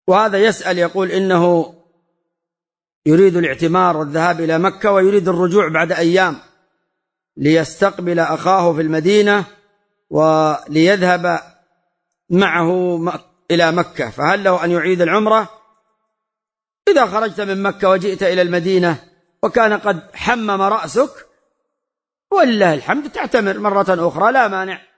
وهذا يسأل يقول إنه يريد الاعتمار والذهاب إلى مكة ويريد الرجوع بعد أيام ليستقبل أخاه في المدينة وليذهب معه إلى مكة، فهل له أن يعيد العمرة؟ إذا خرجت من مكة وجئت إلى المدينة وكان قد حمم رأسك ولله الحمد تعتمر مرة أخرى لا مانع.